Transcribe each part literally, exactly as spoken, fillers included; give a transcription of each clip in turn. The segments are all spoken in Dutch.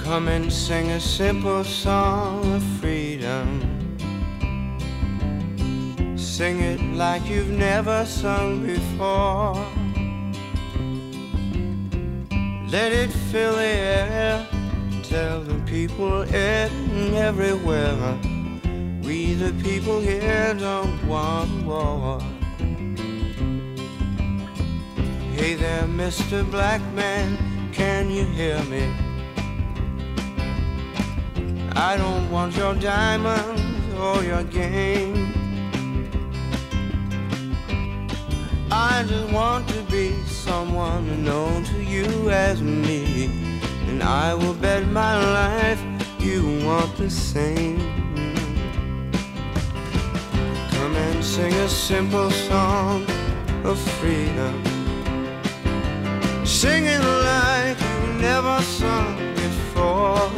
Come and sing a simple song of freedom. Sing it like you've never sung before. Let it fill the air. Tell the people everywhere, we the people here don't want war. Hey there, Mister Black Man, can you hear me? I don't want your diamonds or your game. I just want to be someone known to you as me, and I will bet my life you want the same. Come and sing a simple song of freedom. Sing it like you never sung before.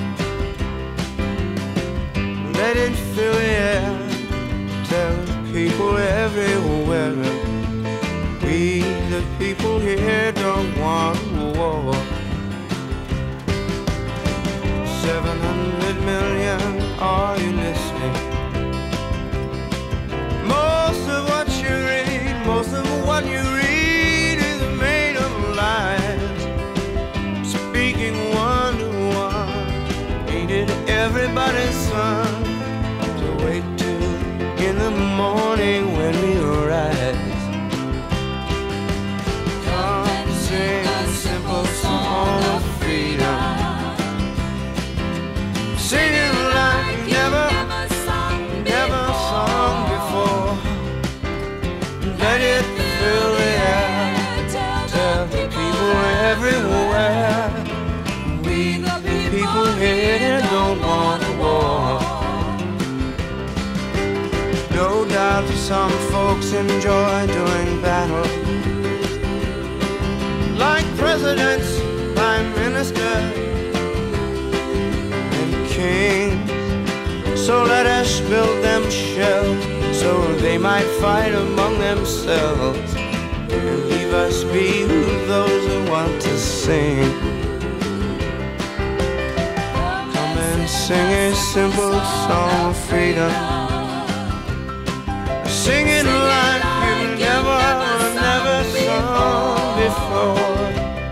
Let it fill the air. Tell people everywhere, we the people here don't want war. Seven hundred million, are you listening? Most of what you read, most of what you read is made of lies. Speaking one to one, ain't it everybody's son? To wait till in the morning when we rise. Come sing a simple song of freedom. Sing it like you never, never sung before. Let it fill the air. Tell the people everywhere, we the people here don't want a war. No doubt some folks enjoy doing battle, like presidents, prime ministers, and kings. So let us build them shells, so they might fight among themselves, and leave us be who those who want to sing. Come and sing a simple song of freedom. Sing it like you've never, never sung before.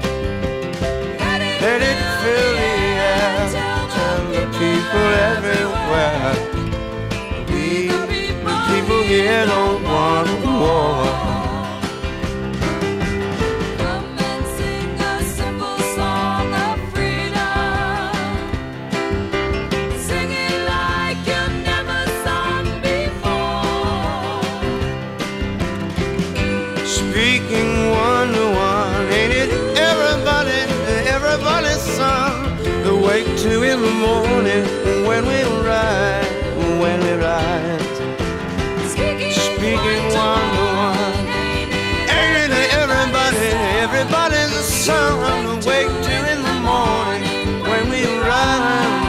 Let it fill the air. Tell the people everywhere, we the people here don't want war. Speaking one to one, ain't it everybody, everybody's son? The wake to in the morning when we rise, when we rise. Speaking one to one, ain't it everybody, everybody's a son? The wake to in the morning when we rise,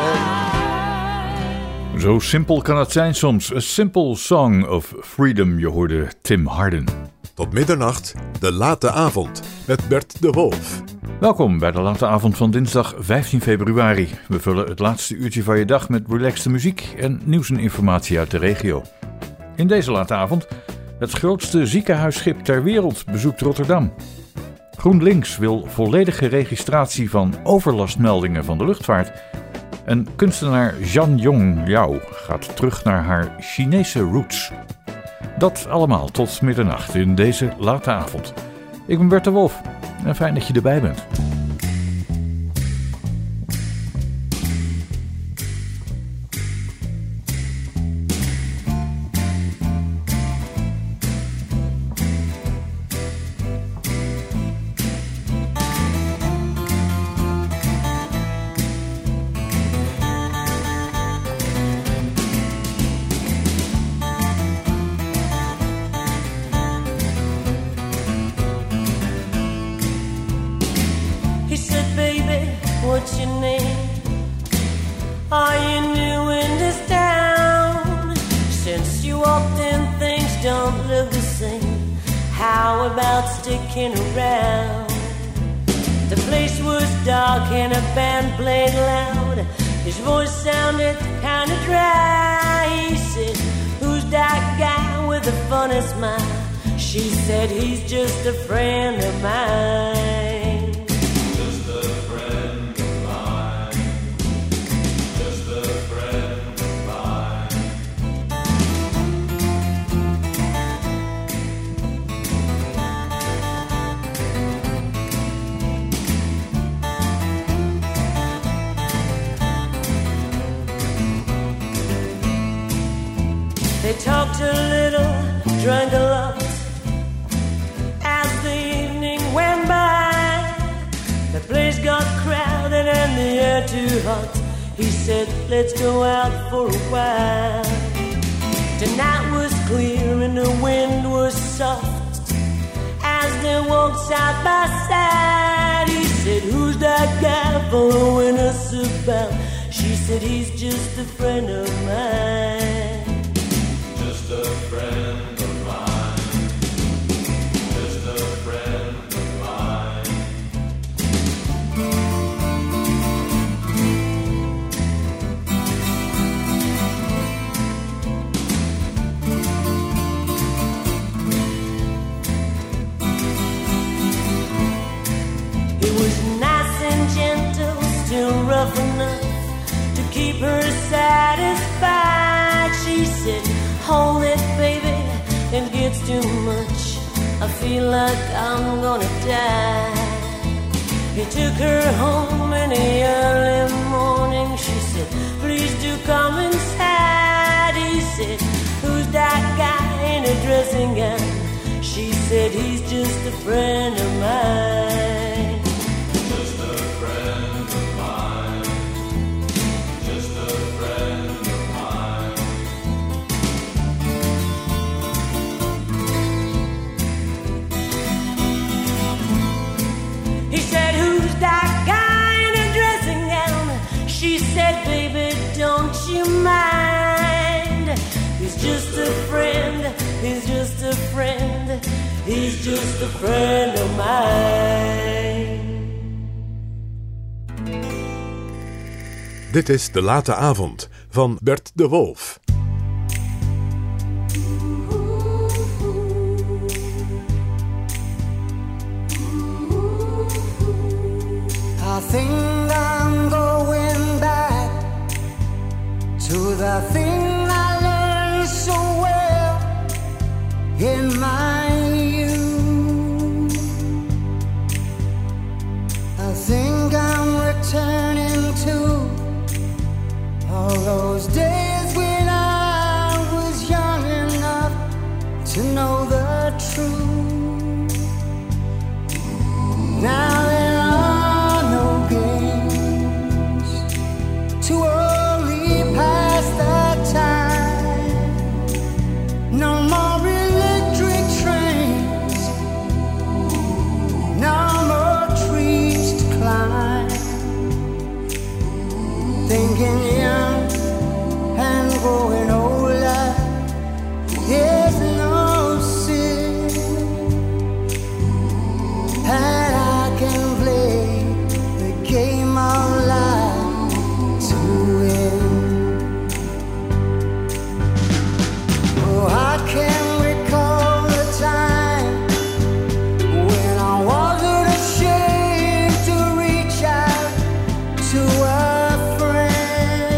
rise. Zo simpel kan het zijn soms. A Simple Song of Freedom, je hoorde Tim Harden. Tot middernacht, de late avond, met Bert de Wolf. Welkom bij de late avond van dinsdag vijftien februari. We vullen het laatste uurtje van je dag met relaxte muziek en nieuws en informatie uit de regio. In deze late avond, het grootste ziekenhuisschip ter wereld bezoekt Rotterdam. GroenLinks wil volledige registratie van overlastmeldingen van de luchtvaart. En kunstenaar Zhan Yong Liao gaat terug naar haar Chinese roots. Dat allemaal tot middernacht in deze late avond. Ik ben Bert de Wolf en fijn dat je erbij bent. What's your name? Are you new in this town? Since you walked in, things don't look the same. How about sticking around? The place place was dark and a band played loud. His voice sounded kind of dry. He said, who's that guy with the funny smile? She said, he's just a friend of mine. Just a friend of mine. Just a friend of mine. They talked a little, drank a lot. As the evening went by, the place got crowded and the air too hot. He said, let's go out for a while. Tonight was clear and the wind was soft. As they walked side by side, he said, who's that guy following us about? She said, he's just a friend of mine. Just a friend of mine. Just a friend of mine. He was nice and gentle, still rough enough to keep her satisfied. She said, hold it, baby, it gets too much. I feel like I'm gonna die. He took her home in the early morning. She said, please do come inside. He said, who's that guy in a dressing gown? She said, he's just a friend of mine. Just a friend of mine. Just a friend of mine. He said, who's that guy in a dressing gown? She said, baby, don't you mind? He's just a friend, he's just a friend, he's just a friend of mine. Dit is De Late Avond van Bert de Wolf. I think I'm going back to the thing I learned so well in my youth. I think I'm returning to all those days when I was young enough to know the truth. Now there are no games to only pass the time. No more electric trains, no more trees to climb. Thinking young and growing older is no sin, and I can play the game of life to win. Oh, I can recall the time when I wasn't ashamed to reach out to a friend.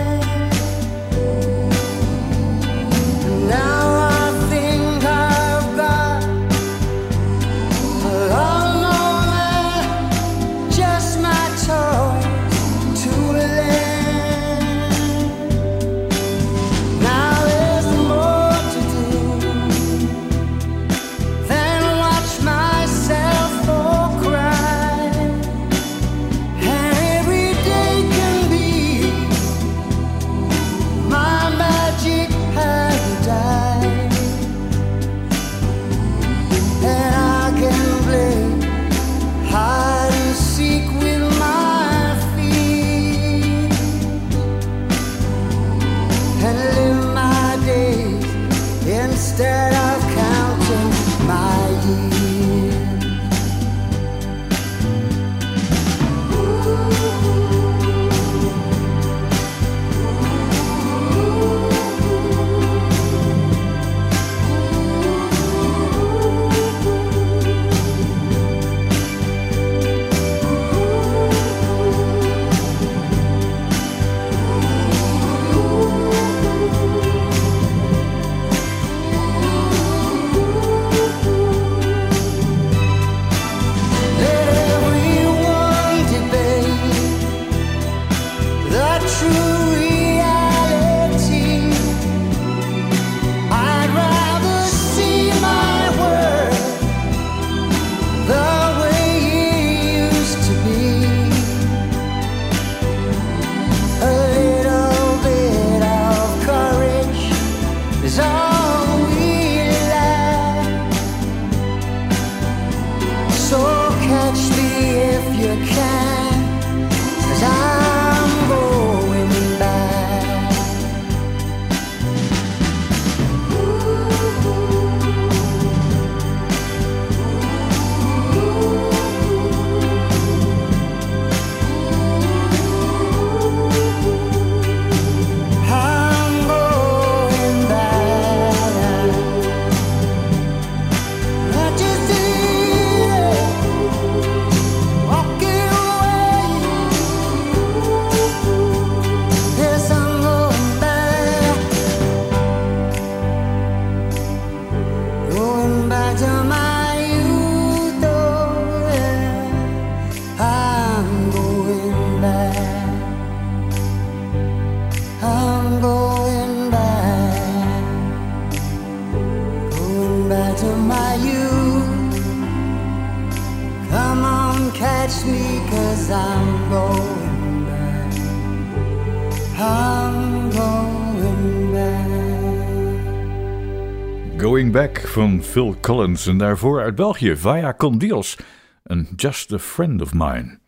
Going Back van Phil Collins. En daarvoor uit België, Vaya con Dios, een Just a Friend of Mine.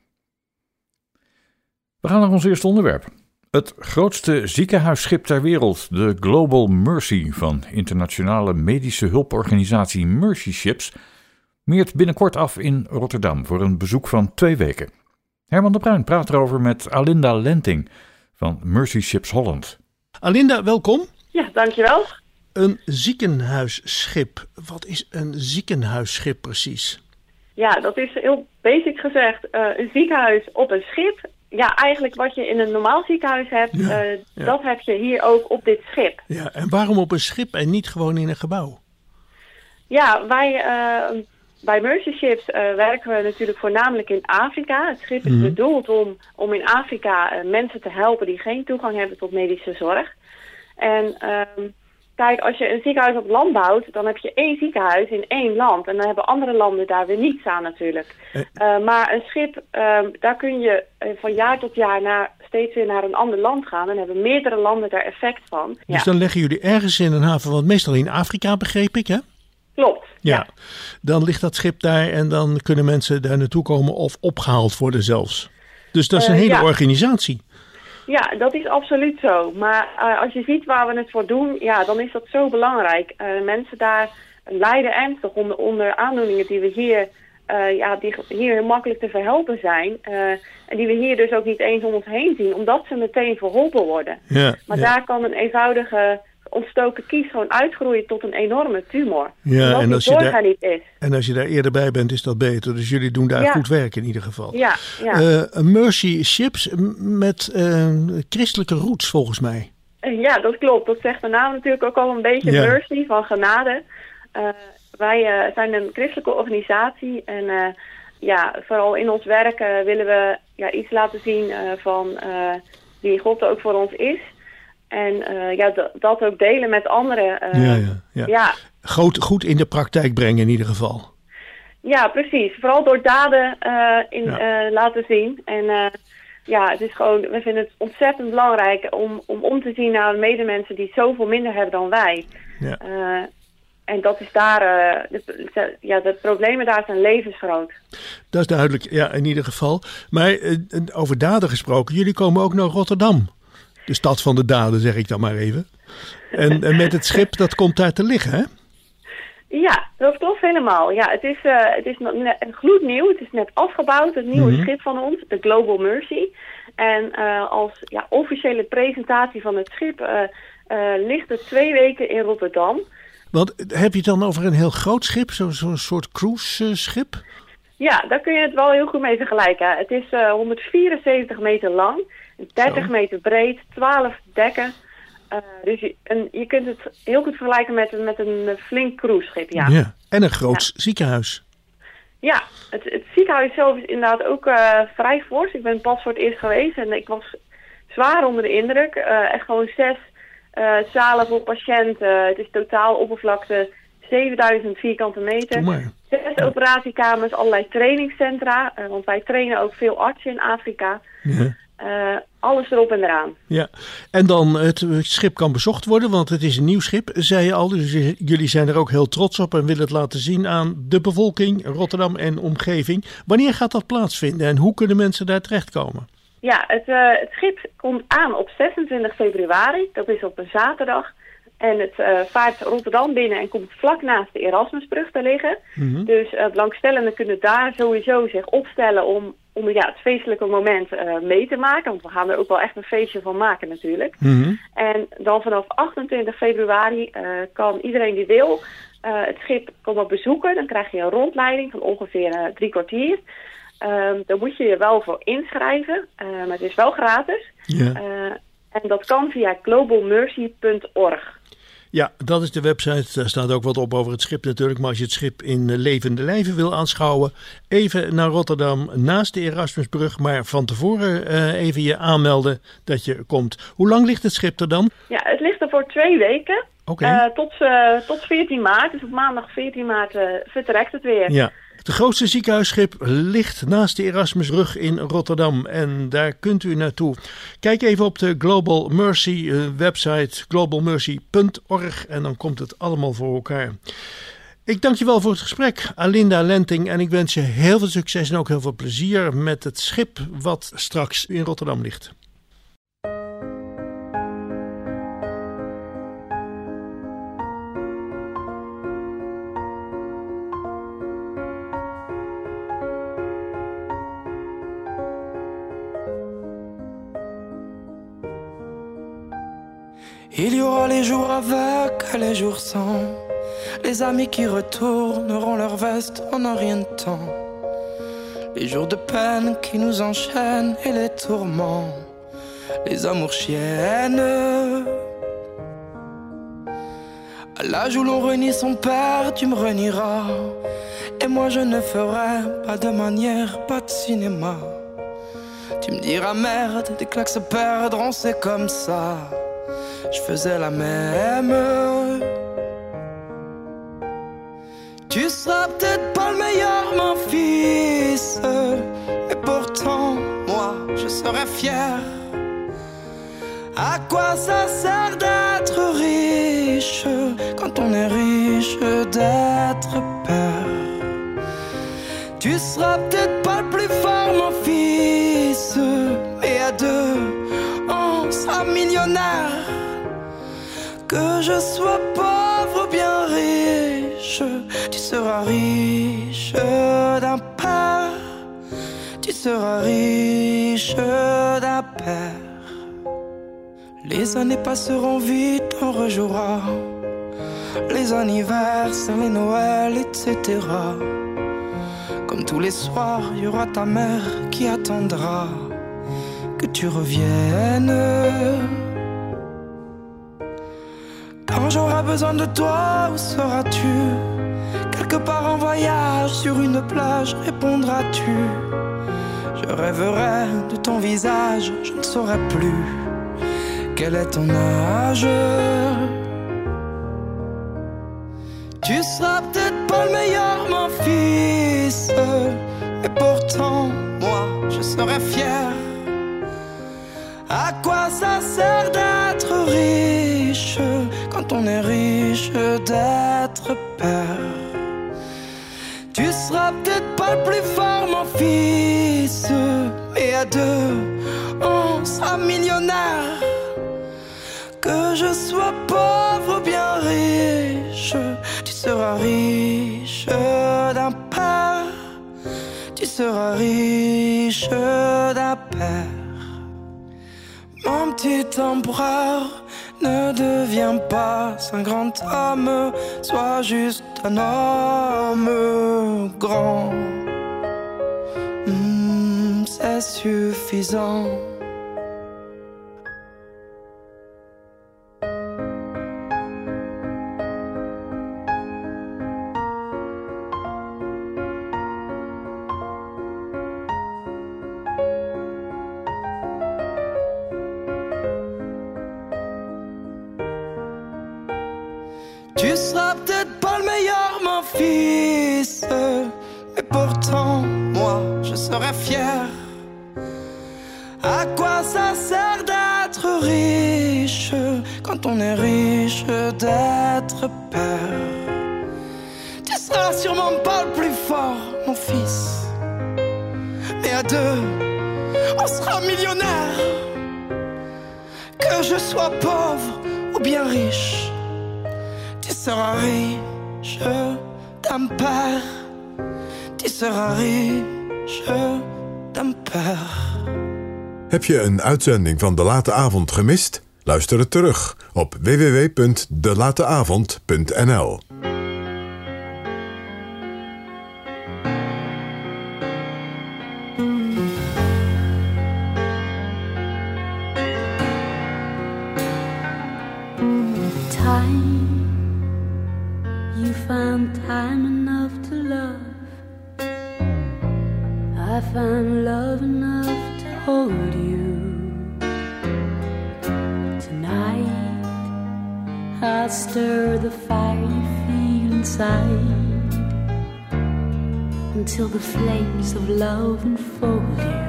We gaan naar ons eerste onderwerp. Het grootste ziekenhuisschip ter wereld, de Global Mercy van internationale medische hulporganisatie Mercy Ships, meert binnenkort af in Rotterdam voor een bezoek van twee weken. Herman de Bruin praat erover met Alinda Lenting van Mercy Ships Holland. Alinda, welkom. Ja, dankjewel. Een ziekenhuisschip. Wat is een ziekenhuisschip precies? Ja, dat is heel basic gezegd uh, een ziekenhuis op een schip. Ja, eigenlijk wat je in een normaal ziekenhuis hebt, ja, uh, ja. dat heb je hier ook op dit schip. Ja, en waarom op een schip en niet gewoon in een gebouw? Ja, wij uh, bij Mercy Ships uh, werken we natuurlijk voornamelijk in Afrika. Het schip is mm-hmm. bedoeld om, om in Afrika uh, mensen te helpen die geen toegang hebben tot medische zorg. En uh, kijk, als je een ziekenhuis op land bouwt, dan heb je één ziekenhuis in één land. En dan hebben andere landen daar weer niets aan natuurlijk. Uh, maar een schip, uh, daar kun je uh, van jaar tot jaar naar, steeds weer naar een ander land gaan. En hebben meerdere landen daar effect van. Dus ja. dan leggen jullie ergens in een haven, want meestal in Afrika begreep ik, hè? Klopt. Ja. ja, dan ligt dat schip daar en dan kunnen mensen daar naartoe komen of opgehaald worden zelfs. Dus dat is een uh, hele ja. organisatie. Ja, dat is absoluut zo. Maar uh, als je ziet waar we het voor doen, ja, dan is dat zo belangrijk. Uh, mensen daar lijden ernstig onder, onder aandoeningen die we hier, uh, ja, die hier heel makkelijk te verhelpen zijn. Uh, en die we hier dus ook niet eens om ons heen zien, omdat ze meteen verholpen worden. Ja, maar ja. daar kan een eenvoudige ontstoken kies gewoon uitgroeien tot een enorme tumor. Ja, en als, je daar, niet is. en als je daar eerder bij bent, is dat beter. Dus jullie doen daar ja. goed werk in ieder geval. Ja, ja. Uh, Mercy Ships met uh, christelijke roots volgens mij. Ja, dat klopt. Dat zegt de naam natuurlijk ook al een beetje. Ja. Mercy, van genade. Uh, wij uh, zijn een christelijke organisatie en uh, ja, vooral in ons werk uh, willen we ja, iets laten zien uh, van uh, wie God ook voor ons is. En uh, ja, d- dat ook delen met anderen. Uh, ja, ja, ja. ja. Goed, goed in de praktijk brengen in ieder geval. Ja, precies. Vooral door daden uh, in, ja. uh, laten zien. En uh, ja, het is gewoon, we vinden het ontzettend belangrijk om, om om te zien naar medemensen die zoveel minder hebben dan wij. Ja. Uh, en dat is daar, uh, de, ja, de problemen daar zijn levensgroot. Dat is duidelijk, ja, in ieder geval. Maar uh, over daden gesproken, jullie komen ook naar Rotterdam. De stad van de daden, zeg ik dan maar even. En, en met het schip, dat komt daar te liggen, hè? Ja, dat klopt helemaal. Ja, het is, uh, het is net gloednieuw. Het is net afgebouwd, het nieuwe mm-hmm. schip van ons, de Global Mercy. En uh, als ja, officiële presentatie van het schip uh, uh, ligt het twee weken in Rotterdam. Want heb je het dan over een heel groot schip, zo'n zo soort cruise-schip? Ja, daar kun je het wel heel goed mee vergelijken. Het is uh, honderdvierenzeventig meter lang. dertig Zo. meter breed, twaalf dekken. Uh, dus je, en je kunt het heel goed vergelijken met, met een flink cruiseschip, ja. ja. En een groot ja. ziekenhuis. Ja, het, het ziekenhuis zelf is inderdaad ook uh, vrij fors. Ik ben pas voor het eerst geweest en ik was zwaar onder de indruk. Uh, echt gewoon zes uh, zalen voor patiënten. Het is totaal oppervlakte zevenduizend vierkante meter. Zes ja. operatiekamers, allerlei trainingscentra. Uh, want wij trainen ook veel artsen in Afrika. Ja. Uh, alles erop en eraan. Ja, en dan het, het schip kan bezocht worden, want het is een nieuw schip, zei je al. Dus jullie zijn er ook heel trots op en willen het laten zien aan de bevolking, Rotterdam en omgeving. Wanneer gaat dat plaatsvinden en hoe kunnen mensen daar terechtkomen? Ja, het, uh, het schip komt aan op zesentwintig februari, dat is op een zaterdag. En het uh, vaart Rotterdam binnen en komt vlak naast de Erasmusbrug te liggen. Mm-hmm. Dus uh, belangstellenden kunnen daar sowieso zich opstellen om, om ja, het feestelijke moment uh, mee te maken. Want we gaan er ook wel echt een feestje van maken natuurlijk. Mm-hmm. En dan vanaf achtentwintig februari uh, kan iedereen die wil uh, het schip komen bezoeken. Dan krijg je een rondleiding van ongeveer uh, drie kwartier. Uh, daar moet je je wel voor inschrijven, uh, maar het is wel gratis. Yeah. Uh, en dat kan via global mercy punt org. Ja, dat is de website. Daar staat ook wat op over het schip natuurlijk. Maar als je het schip in levende lijven wil aanschouwen, even naar Rotterdam naast de Erasmusbrug. Maar van tevoren uh, even je aanmelden dat je komt. Hoe lang ligt het schip er dan? Ja, het ligt er voor twee weken. Okay. Uh, tot, uh, tot veertien maart. Dus op maandag veertien maart uh, vertrekt het weer. Ja. Het grootste ziekenhuisschip ligt naast de Erasmusbrug in Rotterdam en daar kunt u naartoe. Kijk even op de Global Mercy uh, website global mercy punt org en dan komt het allemaal voor elkaar. Ik dank je wel voor het gesprek, Alinda Lenting, en ik wens je heel veel succes en ook heel veel plezier met het schip wat straks in Rotterdam ligt. Il y aura les jours avec, les jours sans. Les amis qui retourneront leur veste en un rien de temps. Les jours de peine qui nous enchaînent et les tourments. Les amours chiennes. À l'âge où l'on renie son père, tu me renieras. Et moi je ne ferai pas de manière, pas de cinéma. Tu me diras merde, des claques se perdront, c'est comme ça. Je faisais la même. Tu seras peut-être pas le meilleur, mon fils, mais pourtant, moi, je serai fier. À quoi ça sert d'être riche quand on est riche d'être père? Tu seras peut-être pas le plus fort, mon fils, mais à deux, on sera millionnaire. Que je sois pauvre ou bien riche, tu seras riche d'un père. Tu seras riche d'un père. Les années passeront vite, on rejouera les anniversaires, les Noëls, et cetera. Comme tous les soirs, il y aura ta mère qui attendra que tu reviennes. Quand j'aurai besoin de toi, où seras-tu? Quelque part en voyage, sur une plage, répondras-tu? Je rêverai de ton visage, je ne saurai plus quel est ton âge. Tu seras peut-être pas le meilleur, mon fils, mais pourtant, moi, je serai fier. À quoi ça sert d'être riche quand on est riche d'être père? Tu seras peut-être pas le plus fort, mon fils, mais à deux, on sera millionnaire. Que je sois pauvre ou bien riche, tu seras riche d'un père. Tu seras riche d'un père. Mon petit empereur, ne deviens pas un grand homme, sois juste un homme grand. Mmh, c'est suffisant. Tu seras peut-être pas le meilleur, mon fils, mais pourtant, moi, je serai fier. À quoi ça sert d'être riche quand on est riche d'être père? Tu seras sûrement pas le plus fort, mon fils, mais à deux, on sera millionnaire. Que je sois pauvre ou bien riche, tu seras riche d'un père. Tu seras riche d'un père. Heb je een uitzending van De Late Avond gemist? Luister het terug op w w w punt de late avond punt n l. Time enough to love. I found love enough to hold you. Tonight I'll stir the fire you feel inside. until the flames of love enfold you.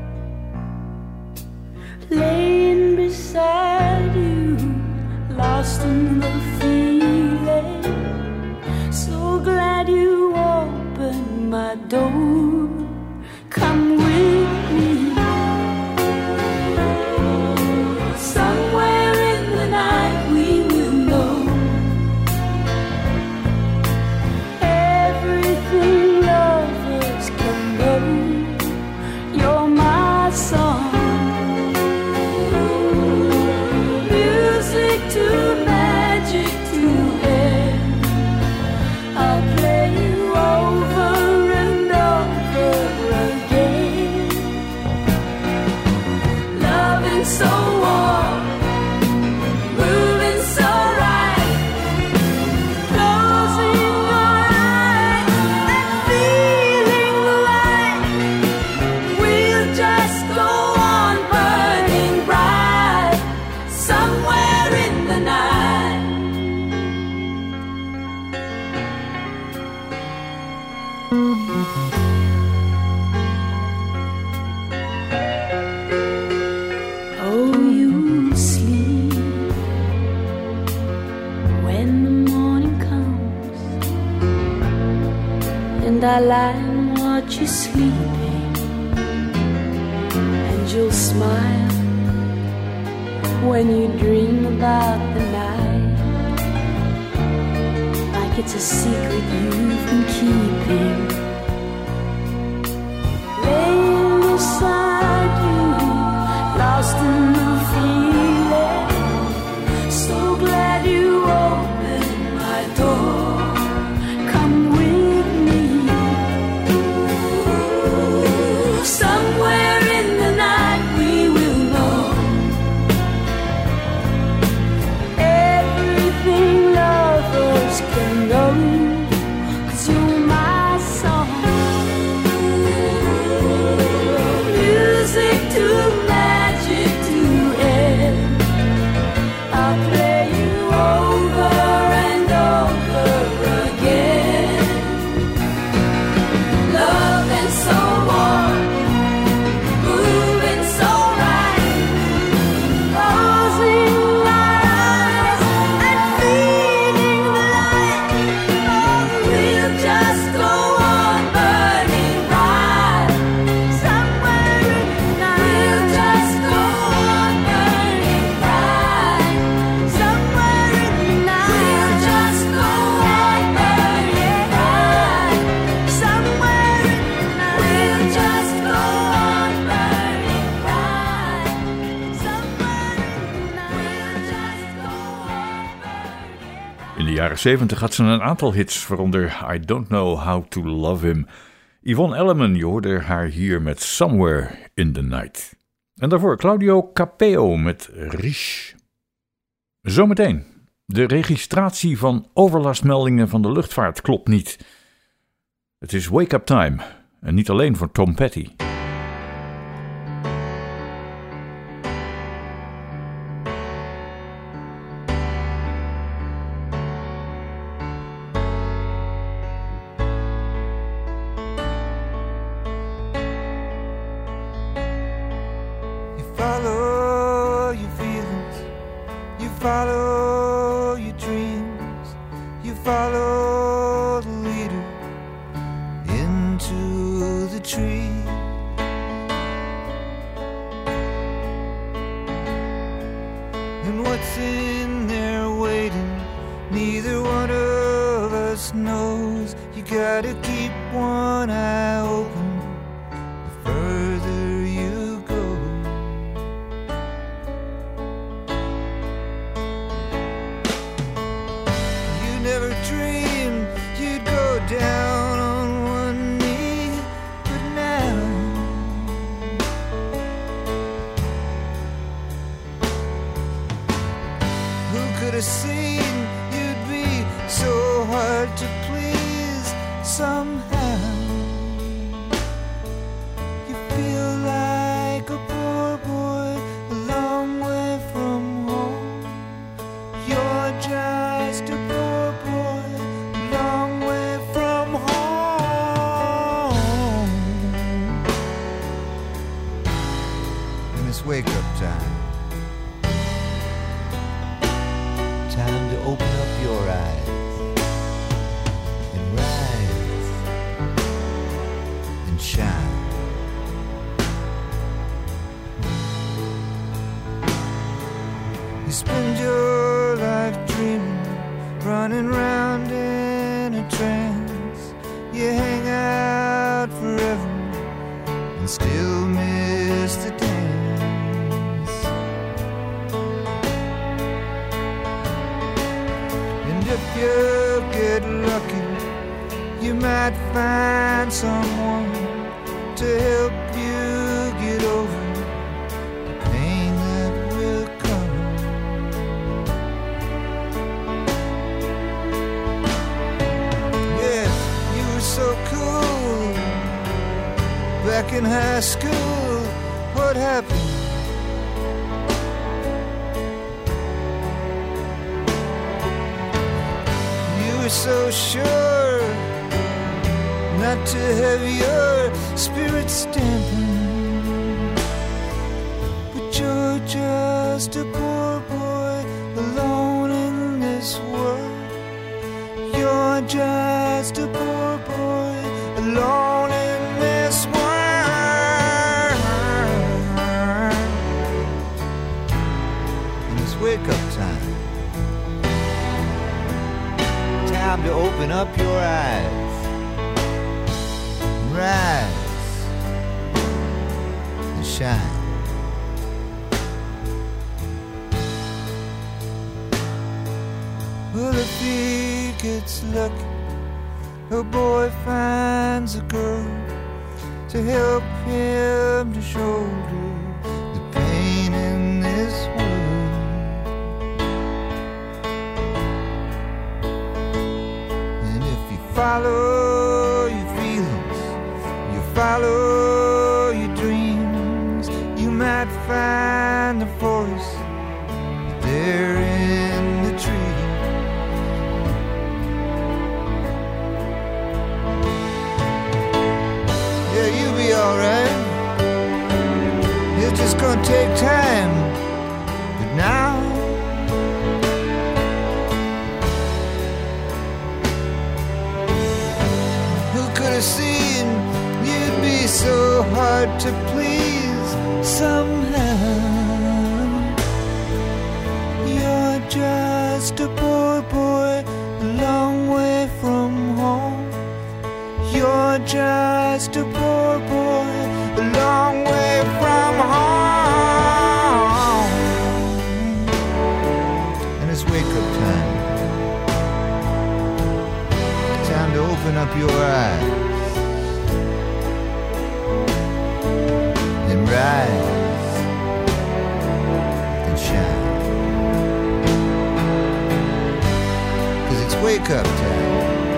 Laying beside you, lost in the feeling. So glad you opened my door. Come with me. Somewhere in the night we will know everything lovers can know. You're my song. Music to magic to air. I'll play you over and over again. Loving so warm, moving so right, closing your eyes and feeling the light. We'll just go on burning bright somewhere in the night. Oh, you sleep when the morning comes, and I lie and watch you sleeping, and you'll smile when you dream about the night, like it's a secret you've been keeping. Laying beside you, lost in the feeling. So glad you opened my door. Come with me. Somewhere in the night we will know everything lovers can know. 'Cause you're my song. Music to magic to air. I'll play you over and over again. Love and so warm, moving so right, closing our eyes and feeling the light. Oh, we'll just go on burning bright somewhere in the night. We'll just go on burning bright somewhere in the night. We'll just go on burning bright somewhere in the night. We'll just go on burning bright somewhere in the night. We'll just go on burning. In de jaren zeventig had ze een aantal hits, waaronder I Don't Know How to Love Him. Yvonne Elliman, je hoorde haar hier met Somewhere in the Night. En daarvoor Claudio Capeo met Riche. Zometeen. De registratie van overlastmeldingen van de luchtvaart klopt niet. Het is wake-up time. En niet alleen voor Tom Petty. You follow your feelings, you follow your dreams, you follow the leader into the tree. And what's in there waiting, neither one of us knows. You gotta keep one eye open the further you go. You never dreamed you'd go down on one knee, but now who could have seen you'd be so hard to please somehow? You feel like a poor boy a long way from home. You're just a poor boy a long way from home. spend your life dreaming, running round in a trance. You hang out forever and still miss the dance. And if you get lucky, you might find someone to help you get over the pain that will come. Yeah, you were so cool back in high school. What happened? You were so sure not to have your spirit stamping, but you're just a poor boy alone in this world. You're just a poor boy alone in this world. And it's wake up time. Time to open up your eyes. Rise and shine. Well, if he gets lucky, a boy finds a girl to help him to shoulder the pain in this world. And if you follow your feelings, follow your dreams, you might find the forest there in the tree. Yeah, you'll be alright. It's just gonna take time. But now who could have seen you'd be so hard to please somehow? You're just a poor boy a long way from home. You're just a poor boy a long way from home. And it's wake up time. Time to open up your eyes. Rise and shine. 'Cause it's wake up time.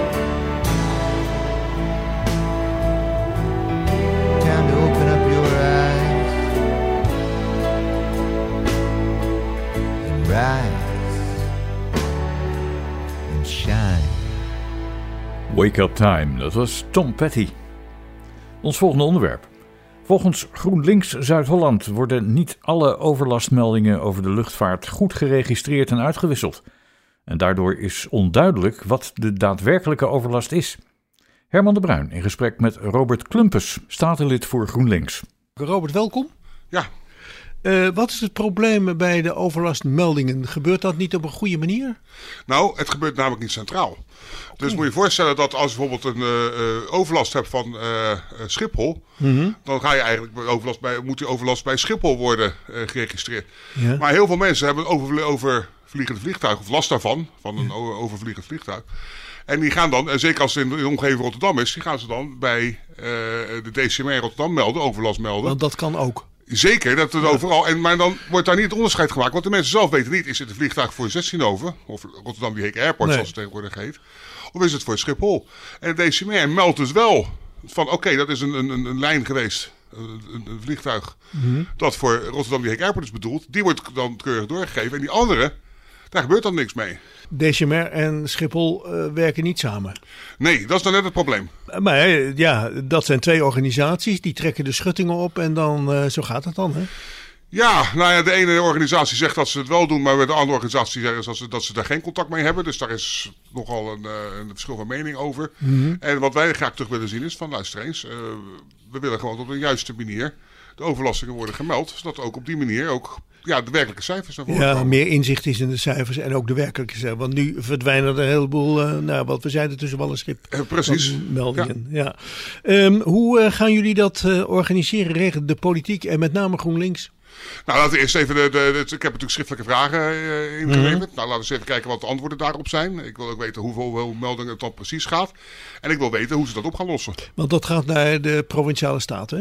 Time to open up your eyes and rise and shine. Wake Up Time, dat was Tom Petty. Ons volgende onderwerp. Volgens GroenLinks Zuid-Holland worden niet alle overlastmeldingen over de luchtvaart goed geregistreerd en uitgewisseld. En daardoor is onduidelijk wat de daadwerkelijke overlast is. Herman de Bruin in gesprek met Robert Klumpes, statenlid voor GroenLinks. Robert, welkom. Ja. Uh, wat is het probleem bij de overlastmeldingen? Gebeurt dat niet op een goede manier? Nou, het gebeurt namelijk niet centraal. Dus moet je je voorstellen dat als je bijvoorbeeld een uh, overlast hebt van uh, Schiphol, mm-hmm. dan ga je eigenlijk overlast bij, moet die overlast bij Schiphol worden uh, geregistreerd. Ja. Maar heel veel mensen hebben een over, overvliegend vliegtuig of last daarvan, van een ja. overvliegend vliegtuig. En die gaan dan, en zeker als het in de omgeving Rotterdam is, die gaan ze dan bij uh, de D C M R Rotterdam melden, overlast melden. Want dat kan ook. Zeker, dat is ja. overal. En, maar dan wordt daar niet het onderscheid gemaakt. Want de mensen zelf weten niet, is het een vliegtuig voor Zestienhoven, of Rotterdam die Heek Airport, nee. zoals het tegenwoordig heet, of is het voor Schiphol? En de D C M R meldt dus wel van, oké, okay, dat is een, een, een lijn geweest, een, een vliegtuig, mm-hmm. dat voor Rotterdam die Heek Airport is bedoeld. Die wordt dan keurig doorgegeven. En die andere, daar gebeurt dan niks mee. D C M R en Schiphol uh, werken niet samen. Nee, dat is dan net het probleem. Maar ja, dat zijn twee organisaties, die trekken de schuttingen op en dan, uh, zo gaat het dan, hè? Ja, nou ja, de ene organisatie zegt dat ze het wel doen, maar de andere organisatie zegt dat ze, dat ze daar geen contact mee hebben. Dus daar is nogal een, een verschil van mening over. Mm-hmm. En wat wij graag terug willen zien is van, luister eens, uh, we willen gewoon op de juiste manier de overlastingen worden gemeld. Zodat ook op die manier ook ja, de werkelijke cijfers naar voren Ja, komen. meer inzicht is in de cijfers en ook de werkelijke cijfers. Want nu verdwijnen er een heleboel, uh, nou, wat we zeiden, tussen wal en schip. Uh, precies. Van meldingen. Ja. Ja. Um, hoe uh, gaan jullie dat uh, organiseren, regelen de politiek en met name GroenLinks? Nou, laten we eerst even de, de, de ik heb natuurlijk schriftelijke vragen uh, ingeleverd. Mm-hmm. Nou, laten we eens even kijken wat de antwoorden daarop zijn. Ik wil ook weten hoeveel, hoeveel meldingen het dan precies gaat. En ik wil weten hoe ze dat op gaan lossen. Want dat gaat naar de provinciale staten, hè?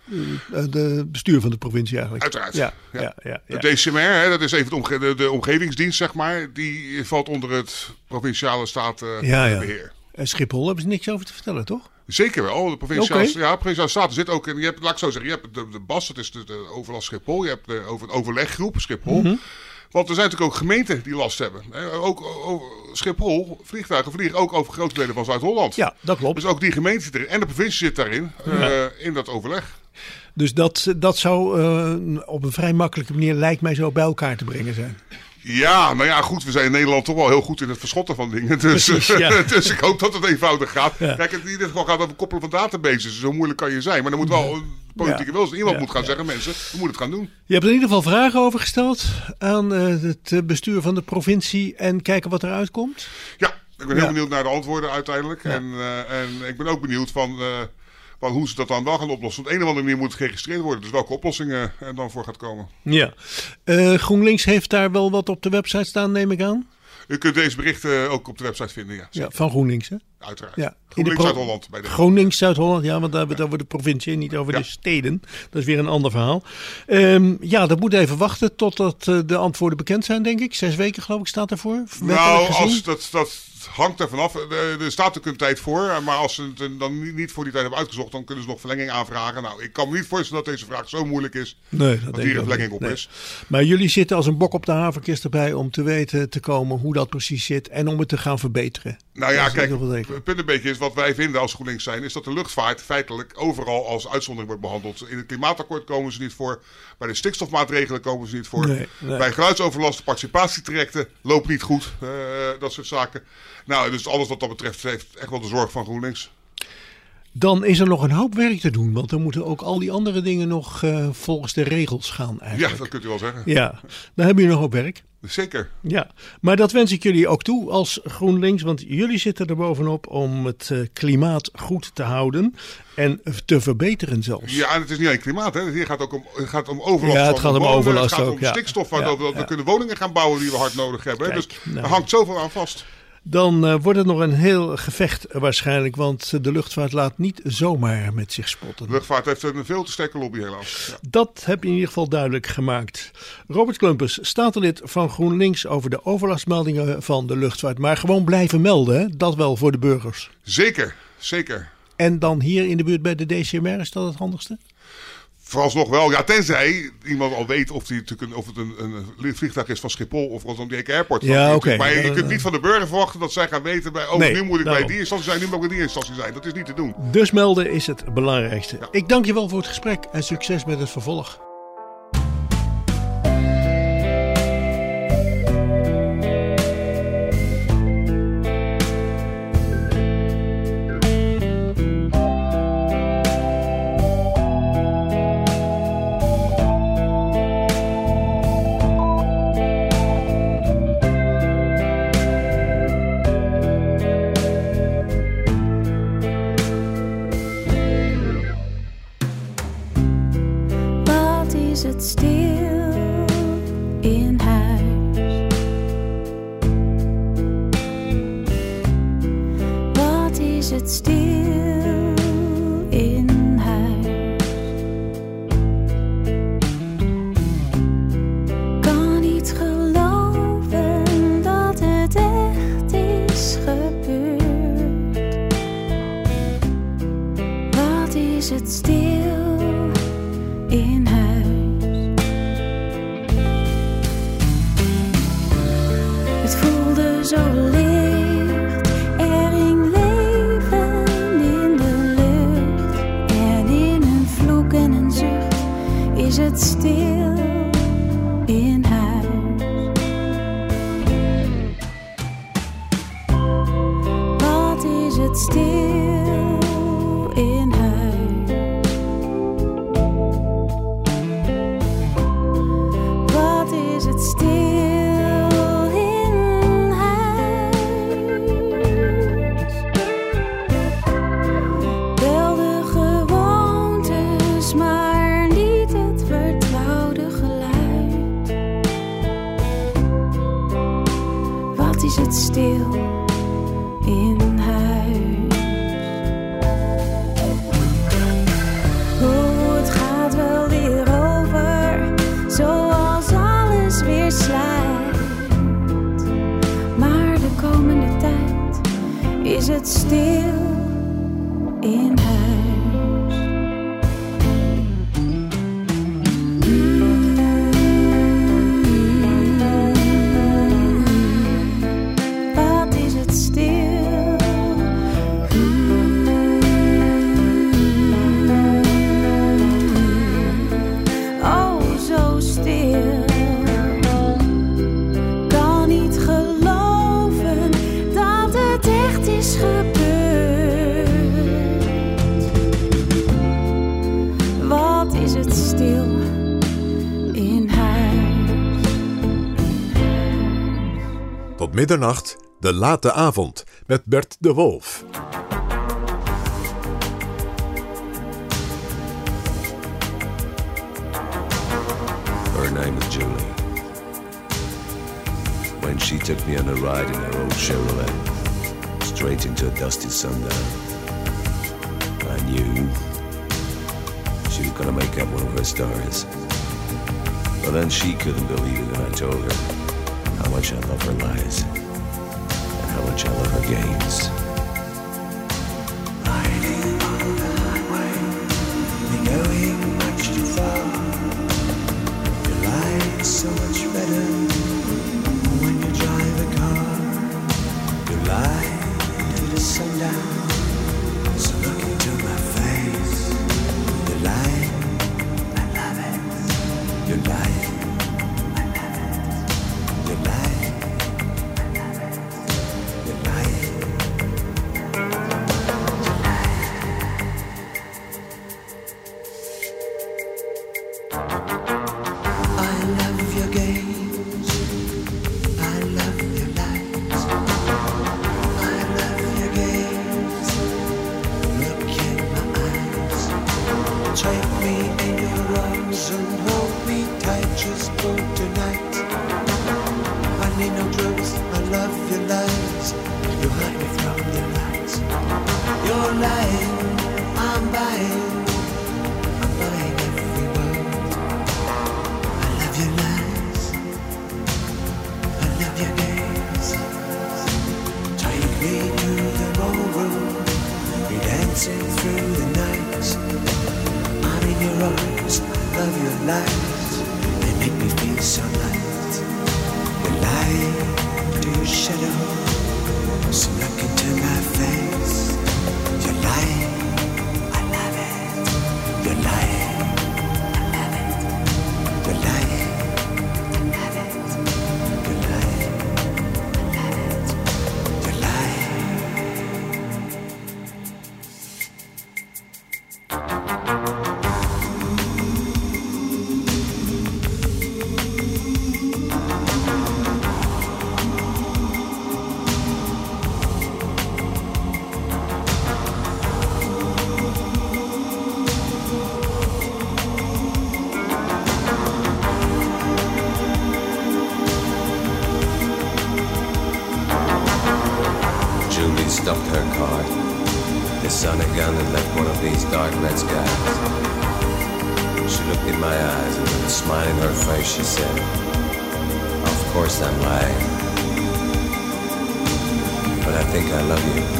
De bestuur van de provincie eigenlijk. Uiteraard. Ja, ja. Ja, ja, ja. De D C M R, hè, dat is even de, omge- de, de omgevingsdienst, zeg maar. Die valt onder het provinciale statenbeheer. Ja, ja. En Schiphol hebben ze niks over te vertellen, toch? Zeker wel. De provinciale, okay. ja, de provinciale staten zit ook in. Je hebt, laat ik zo zeggen, je hebt de, de B A S, dat is de, de overlast Schiphol. Je hebt de over, overleggroep Schiphol. Mm-hmm. Want er zijn natuurlijk ook gemeenten die last hebben. Ook over Schiphol, vliegtuigen vliegen ook over grote delen van Zuid-Holland. Ja, dat klopt. Dus ook die gemeente zit erin. En de provincie zit daarin, ja. uh, in dat overleg. Dus dat, dat zou uh, op een vrij makkelijke manier, lijkt mij, zo bij elkaar te brengen zijn. Ja, nou ja, goed. We zijn in Nederland toch wel heel goed in het verschotten van dingen. Dus, Precies, ja. dus ik hoop dat het eenvoudig gaat. Ja. Kijk, in dit geval gaat het over koppelen van databases. Zo moeilijk kan je zijn. Maar dan moet wel een politieke ja. wil zijn. Iemand ja. moet gaan ja. zeggen, mensen, we moeten het gaan doen. Je hebt er in ieder geval vragen over gesteld aan uh, het bestuur van de provincie. En kijken wat eruit komt. Ja, ik ben heel ja. benieuwd naar de antwoorden uiteindelijk. Ja. En, uh, en ik ben ook benieuwd van... Uh, Van hoe ze dat dan wel gaan oplossen. Op een of andere manier moet het geregistreerd worden. Dus welke oplossingen er dan voor gaat komen. Ja. Uh, GroenLinks heeft daar wel wat op de website staan, neem ik aan? U kunt deze berichten ook op de website vinden, ja. Ja, van GroenLinks, hè? Uiteraard. Ja. GroenLinks Pro- Zuid-Holland. Bij de GroenLinks Zuid-Holland, ja, want daar hebben we het over de provincie en niet over ja. de steden. Dat is weer een ander verhaal. Um, ja, dat moet even wachten totdat uh, de antwoorden bekend zijn, denk ik. Zes weken, geloof ik, staat ervoor. Nou, als dat... dat hangt er vanaf. Er staat natuurlijk een tijd voor. Maar als ze het dan niet voor die tijd hebben uitgezocht, dan kunnen ze nog verlenging aanvragen. Nou, ik kan me niet voorstellen dat deze vraag zo moeilijk is. Nee, dat dat hier een verlenging op nee. is. Maar jullie zitten als een bok op de haverkist erbij om te weten te komen hoe dat precies zit. En om het te gaan verbeteren. Nou ja, kijk, het punt een beetje is wat wij vinden als GroenLinks zijn, is dat de luchtvaart feitelijk overal als uitzondering wordt behandeld. In het klimaatakkoord komen ze niet voor. Bij de stikstofmaatregelen komen ze niet voor. Nee, nee. Bij geluidsoverlast, participatietrajecten loopt niet goed. Uh, dat soort zaken. Nou, dus alles wat dat betreft heeft echt wel de zorg van GroenLinks. Dan is er nog een hoop werk te doen. Want dan moeten ook al die andere dingen nog uh, volgens de regels gaan eigenlijk. Ja, dat kunt u wel zeggen. Ja, dan hebben jullie nog op werk. Zeker. Ja, maar dat wens ik jullie ook toe als GroenLinks. Want jullie zitten er bovenop om het uh, klimaat goed te houden. En te verbeteren zelfs. Ja, en het is niet alleen klimaat. Hè. Hier gaat ook om, het gaat om overlast. Ja, het gaat om wonen, overlast Het gaat ook, om ja. stikstof. Ja, ja, we ja. kunnen woningen gaan bouwen die we hard nodig hebben. Kijk, dus nou. er hangt zoveel aan vast. Dan uh, wordt het nog een heel gevecht waarschijnlijk. Want de luchtvaart laat niet zomaar met zich spotten. De luchtvaart heeft een veel te sterke lobby helaas. Ja. Dat heb je in ieder geval duidelijk gemaakt. Robert Klumpers, statenlid van GroenLinks over de overlastmeldingen van de luchtvaart. Maar gewoon blijven melden, hè? Dat wel voor de burgers. Zeker, zeker. En dan hier in de buurt bij de D C M R, is dat het handigste? Vooralsnog wel, ja, tenzij iemand al weet of, die, of het een, een vliegtuig is van Schiphol of Rotterdam Dieker Airport. Ja, oké. Okay. Maar je, je kunt niet van de burger verwachten dat zij gaan weten bij, oh, nee, nu moet ik daarom. bij die instantie zijn, nu moet ik bij die instantie zijn. Dat is niet te doen. Dus melden is het belangrijkste. Ja. Ik dank je wel voor het gesprek en succes met het vervolg. het stil in huis? Wat is het stil in huis? Kan niet geloven dat het echt is gebeurd. Wat is het stil in huis? Het voelde zo licht, er hing leven in de lucht. En in een vloek en een zucht is het stil in huis. Wat is het stil in huis? Wat is het stil in huis? Oh, het gaat wel weer over, zoals alles weer slijt. Maar de komende tijd is het stil in huis. Tot middernacht, de late avond, met Bert de Wolf. Her name is Julie. When she took me on a ride in her old Chevrolet, straight into a dusty sundown, I knew she was gonna make up one of her stories. But then she couldn't believe it when I told her how much I love her lies and how much I love her games. Riding on the highway, you're going much too far. Your life's so much better when you drive a car. You lie to the sundown, so look into my face. You lie, I love it. You lie. Stopped her car, the sun again, and left one of these dark red skies. She looked in my eyes, and with a smile in her face, she said, "Of course I'm lying, but I think I love you."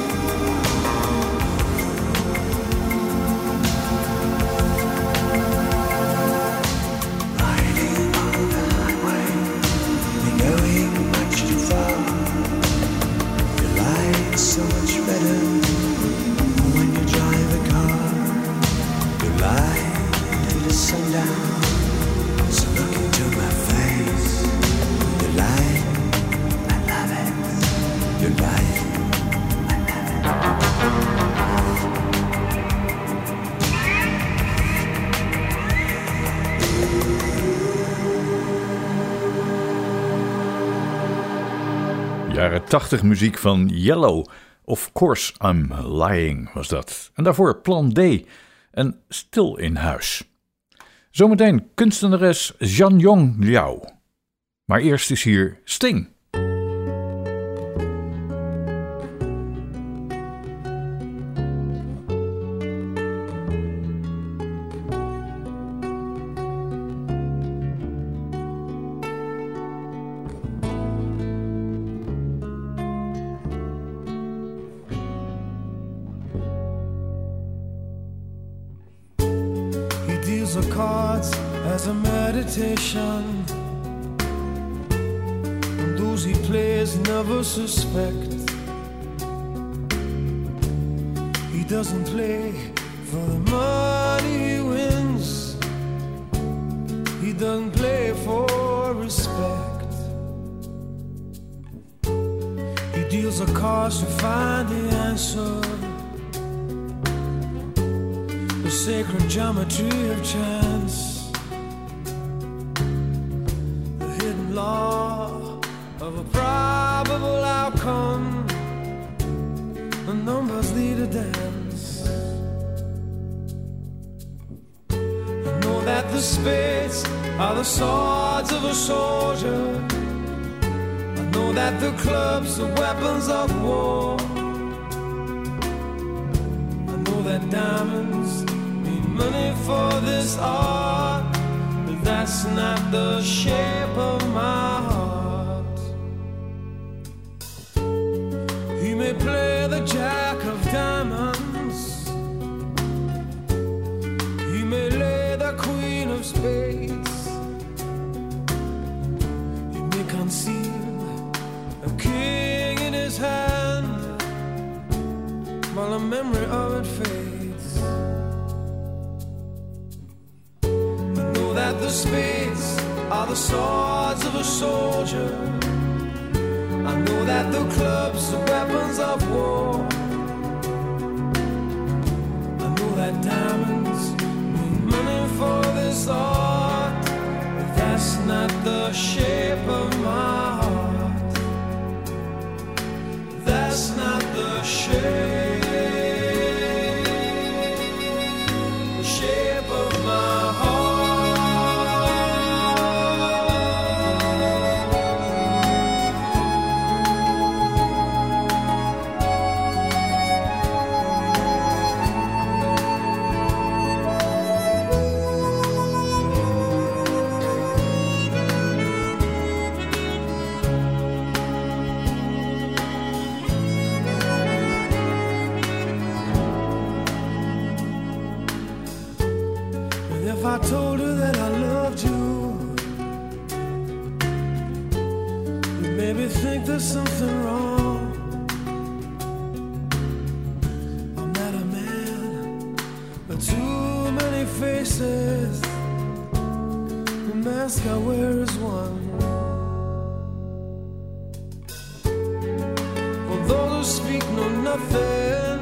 Jaren tachtig muziek van Yellow. Of Course I'm Lying was dat. En daarvoor Plan D en Stil in Huis. Zometeen kunstenares Jan Jong Liao. Maar eerst is hier Sting. deals the cards as a meditation, and those he plays never suspect. He doesn't play for the money he wins, he doesn't play for respect. He deals the cards to find the answer, the sacred geometry of chance, the hidden law of a probable outcome. The numbers lead a dance. I know that the spades are the swords of a soldier. I know that the clubs are weapons of war. I know that diamonds mean money for this art, but that's not the shape of my heart. He may play the jack of diamonds, he may lay the queen of spades, he may conceal a king in his hand while the memory of it fades. I know that the spades are the swords of a soldier, I know that the clubs are weapons of war. I know that diamonds mean money for this art, but that's not the shape of my heart. That's not the shape, the shape of my heart. If I told her that I loved you, you'd maybe think there's something wrong. I'm not a man, but too many faces. The mask I wear is one. For those who speak know nothing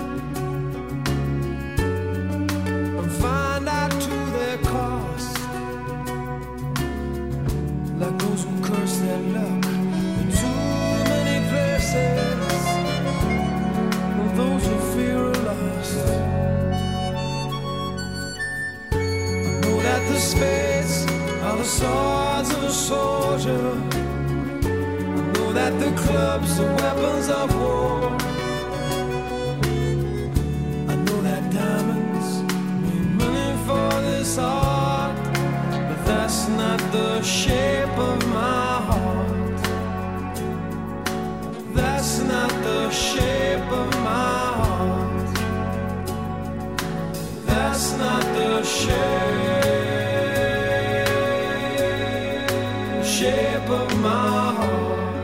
and find out to their cost, like those who curse their luck in too many places, or those who fear are lost. I know that the spades are the swords of a soldier, I know that the clubs are weapons of war. I know that diamonds mean money for this art, but that's not the shape of my heart. That's not the shape of my heart. That's not the shape, shape of my heart.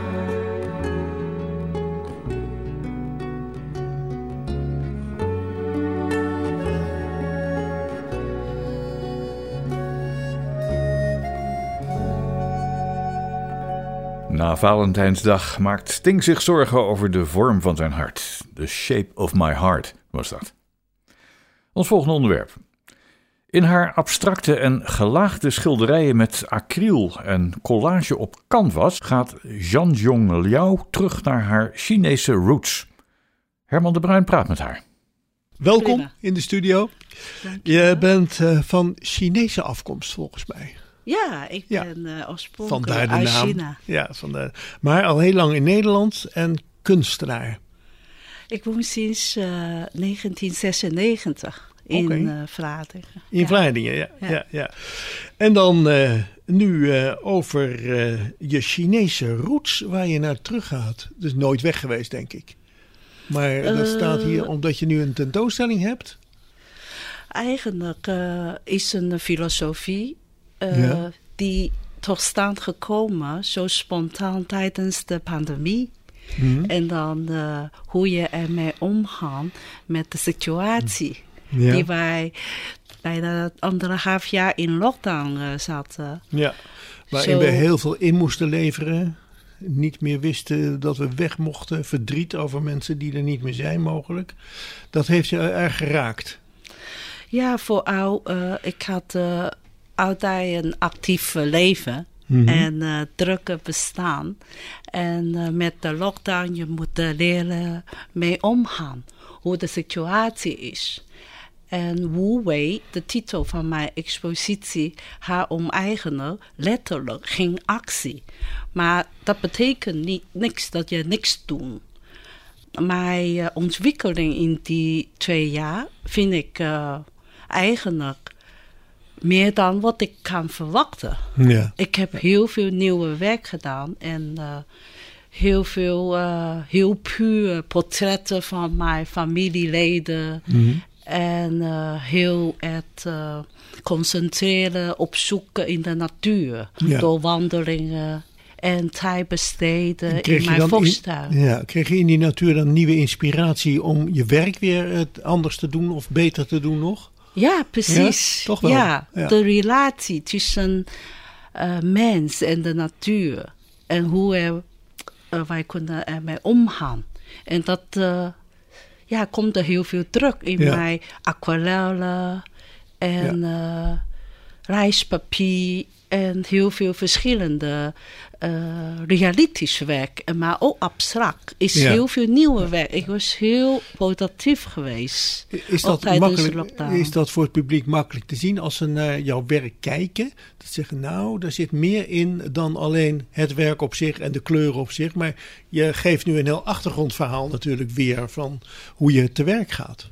Na Valentijnsdag maakt Sting zich zorgen over de vorm van zijn hart. The shape of my heart was dat. Ons volgende onderwerp. In haar abstracte en gelaagde schilderijen met acryl en collage op canvas gaat Zhanjong Liao terug naar haar Chinese roots. Herman de Bruin praat met haar. Welkom Prima. in de studio. Je bent uh, van Chinese afkomst volgens mij. Ja, ik Ja. ben uh, oorspronkelijk Vandaar de uit naam. China. Ja, vandaar. Maar al heel lang in Nederland en kunstenaar. Ik woon sinds uh, negentien zesennegentig in Oké. uh, Vlaardingen. In Ja. Vlaardingen, ja, ja. Ja. ja. En dan uh, nu uh, over uh, je Chinese roots waar je naar terug gaat. Dus nooit weg geweest, denk ik. Maar dat Uh, staat hier omdat je nu een tentoonstelling hebt. Eigenlijk uh, is een filosofie uh, Ja. die tot stand gekomen zo spontaan tijdens de pandemie. Mhm. En dan uh, hoe je ermee omgaat met de situatie Ja. die wij bijna anderhalf jaar in lockdown uh, zaten. Ja, waarin Zo- we heel veel in moesten leveren. Niet meer wisten dat we weg mochten. Verdriet over mensen die er niet meer zijn mogelijk. Dat heeft je erg geraakt. Ja, vooral, uh, ik had uh, altijd een actief uh, leven Mhm. en uh, drukke bestaan. En uh, met de lockdown, je moet uh, leren mee omgaan. Hoe de situatie is. En Wu Wei, de titel van mijn expositie, haar om-eigener, letterlijk geen actie. Maar dat betekent niet niks dat je niks doet. Mijn uh, ontwikkeling in die twee jaar vind ik uh, eigenlijk meer dan wat ik kan verwachten. Ja. Ik heb heel veel nieuwe werk gedaan en uh, heel veel uh, heel puur portretten van mijn familieleden. Mhm. En uh, heel het uh, concentreren op zoeken in de natuur. Ja. Door wandelingen en tijd besteden En kreeg in je mijn dan volkstuin. in, ja, kreeg je in die natuur dan nieuwe inspiratie om je werk weer het anders te doen of beter te doen nog? Ja, precies. Ja, toch wel. Ja, Ja. de relatie tussen uh, mens en de natuur. En hoe er, uh, wij kunnen ermee omgaan. En dat uh, ja, komt er heel veel terug in Ja. mijn aquarellen en uh, reispapier en heel veel verschillende uh, realistisch werk, en maar ook abstract. Is Ja. heel veel nieuwe werk. Ik was heel productief geweest. Is ook dat, tijdens de makkelijk, lockdown. is dat voor het publiek makkelijk te zien als ze naar jouw werk kijken? Dat ze zeggen, nou, daar zit meer in dan alleen het werk op zich en de kleuren op zich. Maar je geeft nu een heel achtergrondverhaal natuurlijk weer van hoe je te werk gaat.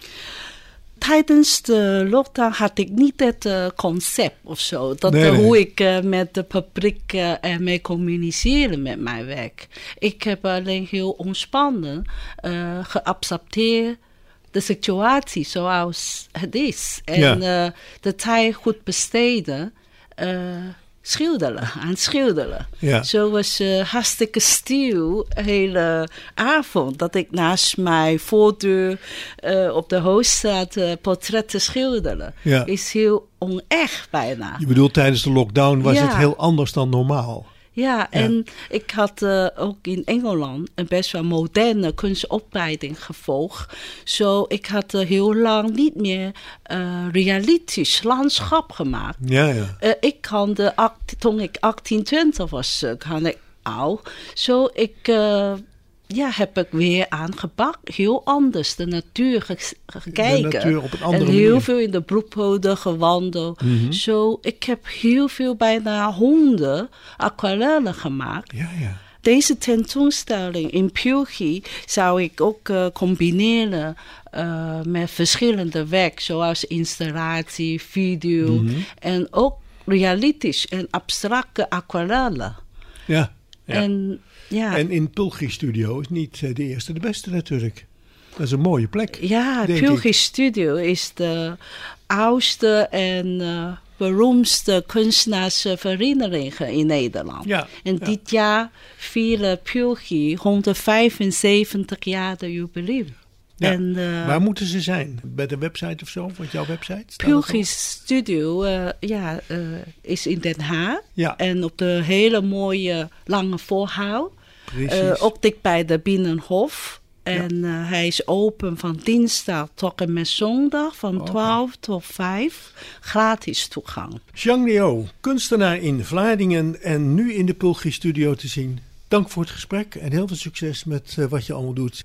Tijdens de lockdown had ik niet het uh, concept of zo. Dat Nee, uh, nee. hoe ik uh, met de publiek uh, ermee communiceren met mijn werk. Ik heb alleen heel ontspannen uh, geaccepteerd de situatie zoals het is. En Ja. uh, de tijd goed besteden. Uh, schilderen, aan schilderen. Ja. Zo was uh, hartstikke stil de hele avond. Dat ik naast mijn voordeur uh, op de Hoofdstraat uh, portretten schilderen. Ja. Is heel onecht bijna. Je bedoelt, tijdens de lockdown was Ja. het heel anders dan normaal. Ja, en ik had uh, ook in Engeland een best wel moderne kunstopleiding gevolgd. Zo, ik had uh, heel lang niet meer uh, realistisch landschap gemaakt. Ja, ja. Uh, ik kan de, acht, toen ik achttien, twintig was, uh, kan ik al. Zo, ik uh, ja, heb ik weer aangepakt. Heel anders de natuur ge- gekeken. De natuur op een andere en heel manier. veel in de broekpoden gewandeld. Mhm. Zo, ik heb heel veel, bijna honderden aquarellen gemaakt. Ja, ja. Deze tentoonstelling in Pyogi zou ik ook uh, combineren uh, met verschillende werk, zoals installatie, video Mhm. en ook realistisch en abstracte aquarellen. Ja. ja. En, ja. En in Pulgi Studio is niet uh, de eerste de beste natuurlijk. Dat is een mooie plek. Ja, denk Pyogi ik. Studio is de oudste en uh, beroemdste kunstenaarsvereniging in Nederland. Ja, en ja. dit jaar vieren Pyogi honderdvijfenzeventig jaar de jubileum. Ja. En, uh, Waar moeten ze zijn? Bij de website of zo? Wat jouw website? Staat Pyogi dat Studio uh, ja, uh, is in Den Haag. Ja. En op de hele mooie lange voorhout. Precies. Uh, ook dicht bij de Binnenhof. En uh, hij is open van dinsdag tot en met zondag van twaalf tot vijf. Gratis toegang. Zhang Liu, kunstenaar in Vlaardingen en nu in de Pulgi Studio te zien. Dank voor het gesprek en heel veel succes met uh, wat je allemaal doet.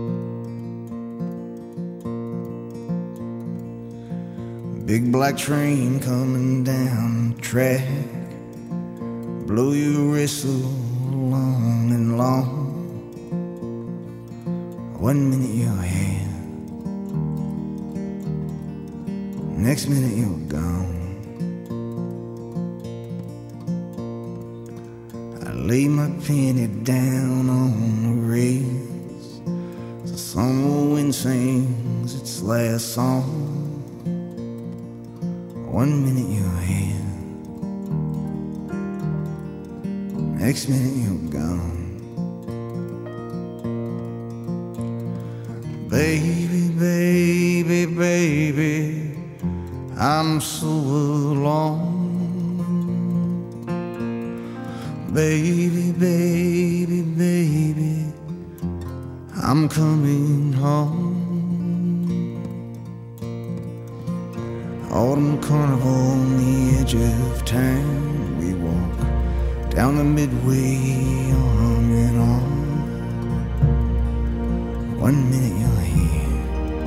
Big black train coming down the track. Blow your whistle long and long. One minute you're here, next minute you're gone. I lay my penny down on the rails. The summer wind sings its last song. One minute you're here, next minute you're gone. Baby, baby, baby, I'm so alone. Baby, baby, baby, I'm coming home. Autumn carnival on the edge of town. We walk down the midway, arm in arm. One minute you're here,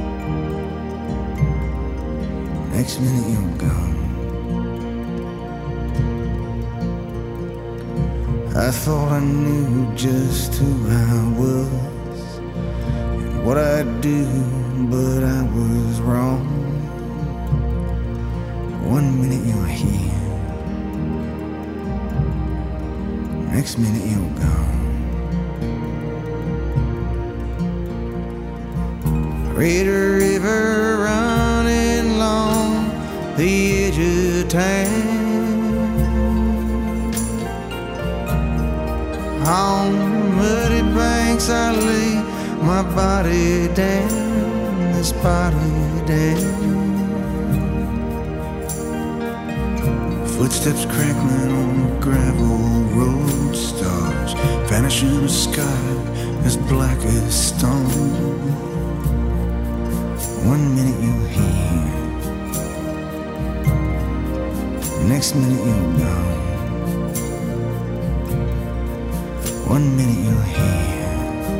next minute you're gone. I thought I knew just who I was and what I'd do, but I was wrong. One minute you're here, next minute you're gone. Great river running along the edge of town. On muddy banks I lay my body down, this body down. Footsteps crackling on the gravel road, stars vanish in the sky as black as stone. One minute you're here, next minute you're gone. One minute you're here,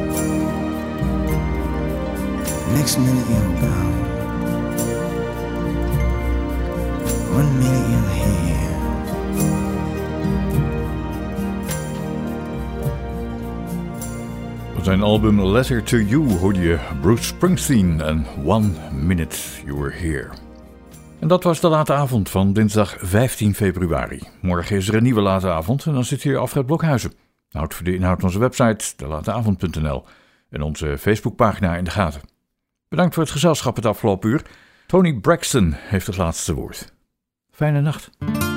next minute you're gone. One minute you're here. Op zijn album Letter to You hoorde je Bruce Springsteen en One Minute You Were Here. En dat was de late avond van dinsdag vijftien februari. Morgen is er een nieuwe late avond en dan zit hier Alfred Blokhuizen. Houd voor de inhoud onze website de late avond punt n l en onze Facebookpagina in de gaten. Bedankt voor het gezelschap het afgelopen uur. Tony Braxton heeft het laatste woord. Fijne nacht.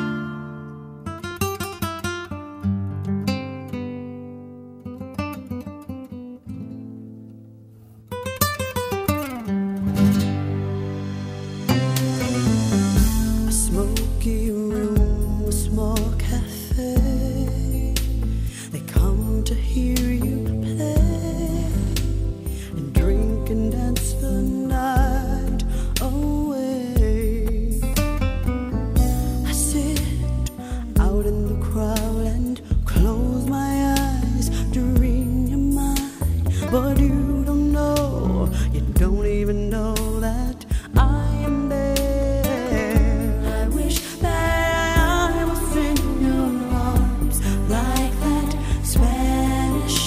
A smoky room, a small cafe. They come to hear you play and drink and dance the night away. I sit out in the crowd and close my eyes to read your mind, but you don't know, you don't even know that I am there. I wish that I was in your arms like that Spanish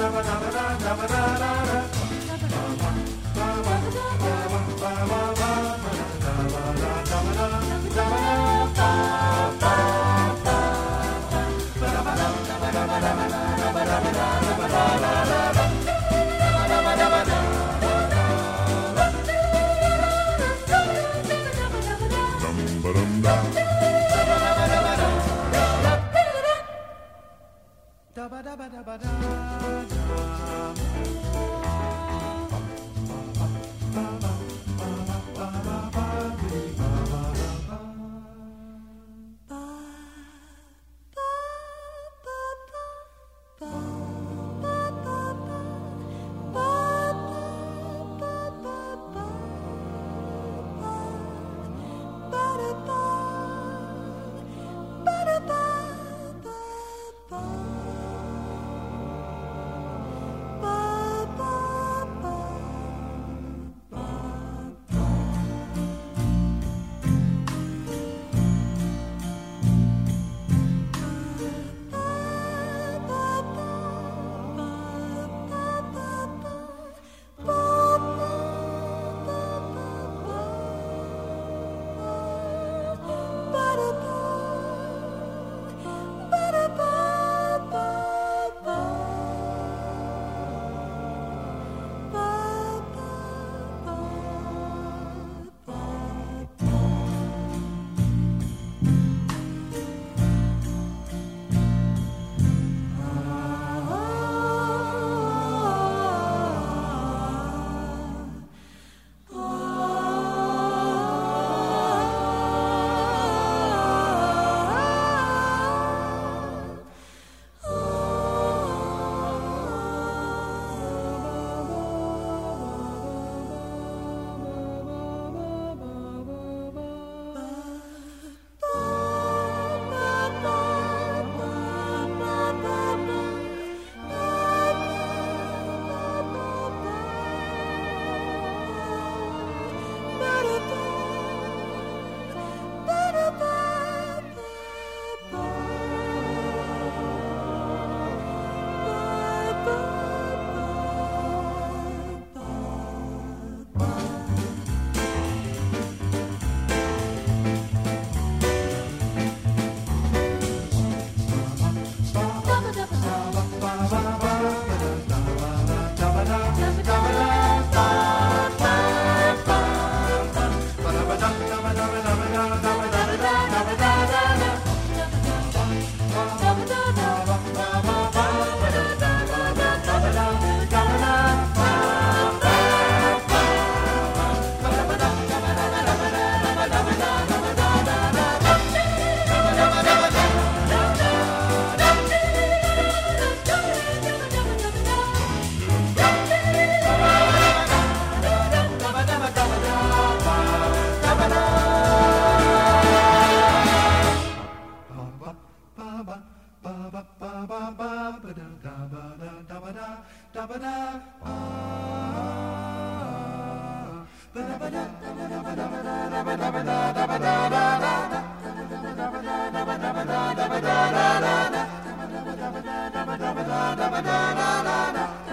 Da